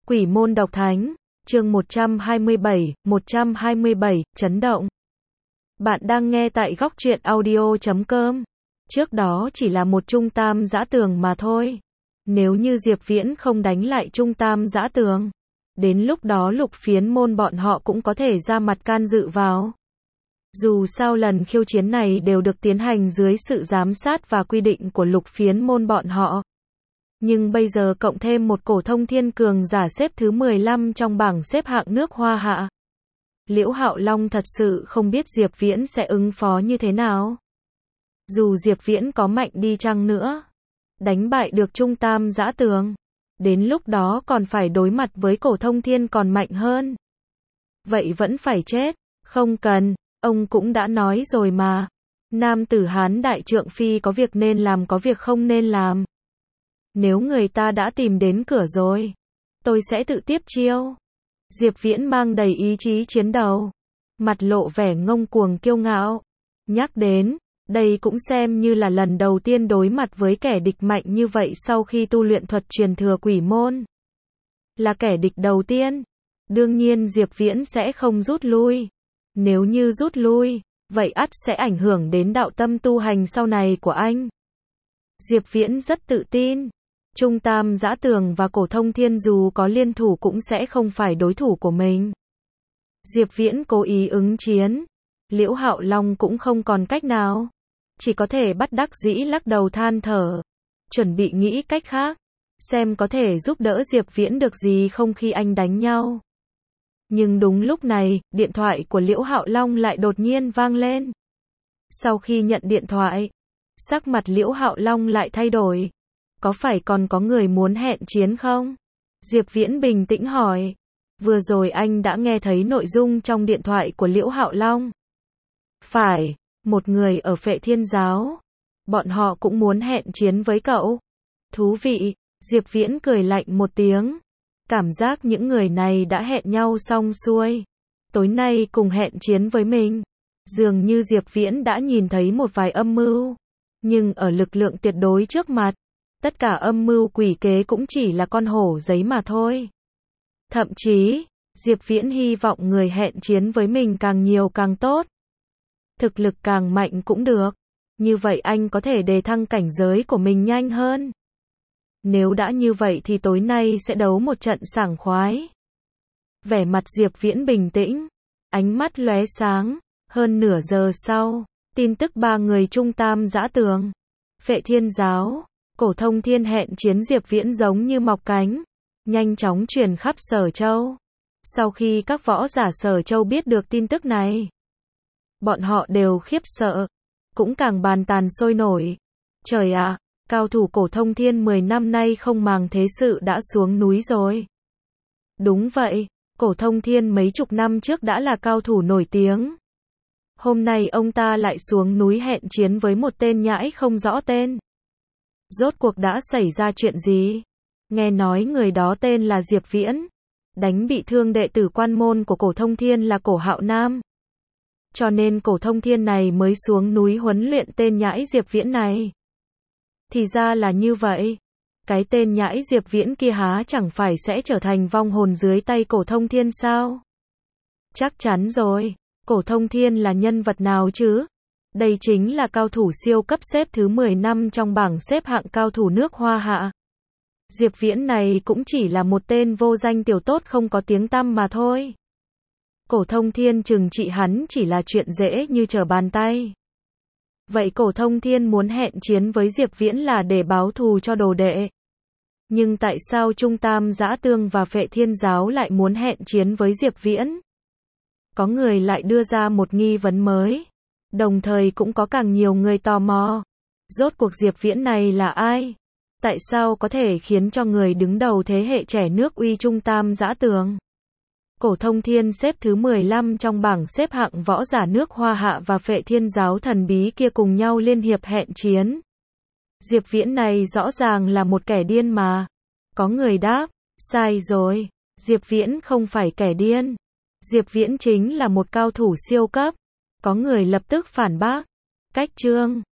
Quỷ môn độc thánh, chương 127, chấn động. Bạn đang nghe tại góc truyện audio.com. Trước đó chỉ là một trung tam giã tường mà thôi. Nếu như Diệp Viễn không đánh lại trung tam giã tường, đến lúc đó Lục Phiến môn bọn họ cũng có thể ra mặt can dự vào. Dù sao lần khiêu chiến này đều được tiến hành dưới sự giám sát và quy định của Lục Phiến môn bọn họ. Nhưng bây giờ cộng thêm một cổ thông thiên cường giả xếp thứ 15 trong bảng xếp hạng nước Hoa Hạ. Liễu Hạo Long thật sự không biết Diệp Viễn sẽ ứng phó như thế nào. Dù Diệp Viễn có mạnh đi chăng nữa, đánh bại được trung tam giã tường, đến lúc đó còn phải đối mặt với cổ thông thiên còn mạnh hơn. Vậy vẫn phải chết, không cần, ông cũng đã nói rồi mà. Nam tử Hán đại trượng phi có việc nên làm có việc không nên làm. Nếu người ta đã tìm đến cửa rồi, tôi sẽ tự tiếp chiêu. Diệp Viễn mang đầy ý chí chiến đấu, mặt lộ vẻ ngông cuồng kiêu ngạo. Nhắc đến, đây cũng xem như là lần đầu tiên đối mặt với kẻ địch mạnh như vậy sau khi tu luyện thuật truyền thừa quỷ môn. Là kẻ địch đầu tiên, đương nhiên Diệp Viễn sẽ không rút lui. Nếu như rút lui, vậy ắt sẽ ảnh hưởng đến đạo tâm tu hành sau này của anh. Diệp Viễn rất tự tin. Trung tam giã tường và cổ thông thiên dù có liên thủ cũng sẽ không phải đối thủ của mình. Diệp Viễn cố ý ứng chiến. Liễu Hạo Long cũng không còn cách nào. Chỉ có thể bất đắc dĩ lắc đầu than thở. Chuẩn bị nghĩ cách khác. Xem có thể giúp đỡ Diệp Viễn được gì không khi anh đánh nhau. Nhưng đúng lúc này, điện thoại của Liễu Hạo Long lại đột nhiên vang lên. Sau khi nhận điện thoại, sắc mặt Liễu Hạo Long lại thay đổi. Có phải còn có người muốn hẹn chiến không? Diệp Viễn bình tĩnh hỏi. Vừa rồi anh đã nghe thấy nội dung trong điện thoại của Liễu Hạo Long. Phải, một người ở Phệ Thiên Giáo. Bọn họ cũng muốn hẹn chiến với cậu. Thú vị, Diệp Viễn cười lạnh một tiếng. Cảm giác những người này đã hẹn nhau xong xuôi. Tối nay cùng hẹn chiến với mình. Dường như Diệp Viễn đã nhìn thấy một vài âm mưu. Nhưng ở lực lượng tuyệt đối trước mặt, tất cả âm mưu quỷ kế cũng chỉ là con hổ giấy mà thôi. Thậm chí, Diệp Viễn hy vọng người hẹn chiến với mình càng nhiều càng tốt. Thực lực càng mạnh cũng được. Như vậy anh có thể đề thăng cảnh giới của mình nhanh hơn. Nếu đã như vậy thì tối nay sẽ đấu một trận sảng khoái. Vẻ mặt Diệp Viễn bình tĩnh, ánh mắt lóe sáng. Hơn nửa giờ sau, tin tức 3 người trung tam giã tường, Phệ Thiên Giáo, cổ thông thiên hẹn chiến Diệp Viễn giống như mọc cánh, nhanh chóng truyền khắp Sở Châu. Sau khi các võ giả Sở Châu biết được tin tức này, bọn họ đều khiếp sợ, cũng càng bàn tàn sôi nổi. Trời ạ, cao thủ cổ thông thiên 10 năm nay không màng thế sự đã xuống núi rồi. Đúng vậy, cổ thông thiên mấy chục năm trước đã là cao thủ nổi tiếng. Hôm nay ông ta lại xuống núi hẹn chiến với một tên nhãi không rõ tên. Rốt cuộc đã xảy ra chuyện gì? Nghe nói người đó tên là Diệp Viễn. Đánh bị thương đệ tử quan môn của cổ thông thiên là cổ Hạo Nam. Cho nên cổ thông thiên này mới xuống núi huấn luyện tên nhãi Diệp Viễn này. Thì ra là như vậy. Cái tên nhãi Diệp Viễn kia há chẳng phải sẽ trở thành vong hồn dưới tay cổ thông thiên sao? Chắc chắn rồi. Cổ thông thiên là nhân vật nào chứ? Đây chính là cao thủ siêu cấp xếp thứ 10 năm trong bảng xếp hạng cao thủ nước Hoa Hạ. Diệp Viễn này cũng chỉ là một tên vô danh tiểu tốt không có tiếng tăm mà thôi. Cổ thông thiên trừng trị hắn chỉ là chuyện dễ như trở bàn tay. Vậy cổ thông thiên muốn hẹn chiến với Diệp Viễn là để báo thù cho đồ đệ. Nhưng tại sao Trung Tam Giã Tường và Phệ Thiên Giáo lại muốn hẹn chiến với Diệp Viễn? Có người lại đưa ra một nghi vấn mới. Đồng thời cũng có càng nhiều người tò mò. Rốt cuộc Diệp Viễn này là ai? Tại sao có thể khiến cho người đứng đầu thế hệ trẻ nước uy Trung Tam Giã Tường? Cổ thông thiên xếp thứ 15 trong bảng xếp hạng võ giả nước Hoa Hạ và Phệ Thiên Giáo thần bí kia cùng nhau liên hiệp hẹn chiến. Diệp Viễn này rõ ràng là một kẻ điên mà. Có người đáp, sai rồi. Diệp Viễn không phải kẻ điên. Diệp Viễn chính là một cao thủ siêu cấp. Có người lập tức phản bác. Cách chương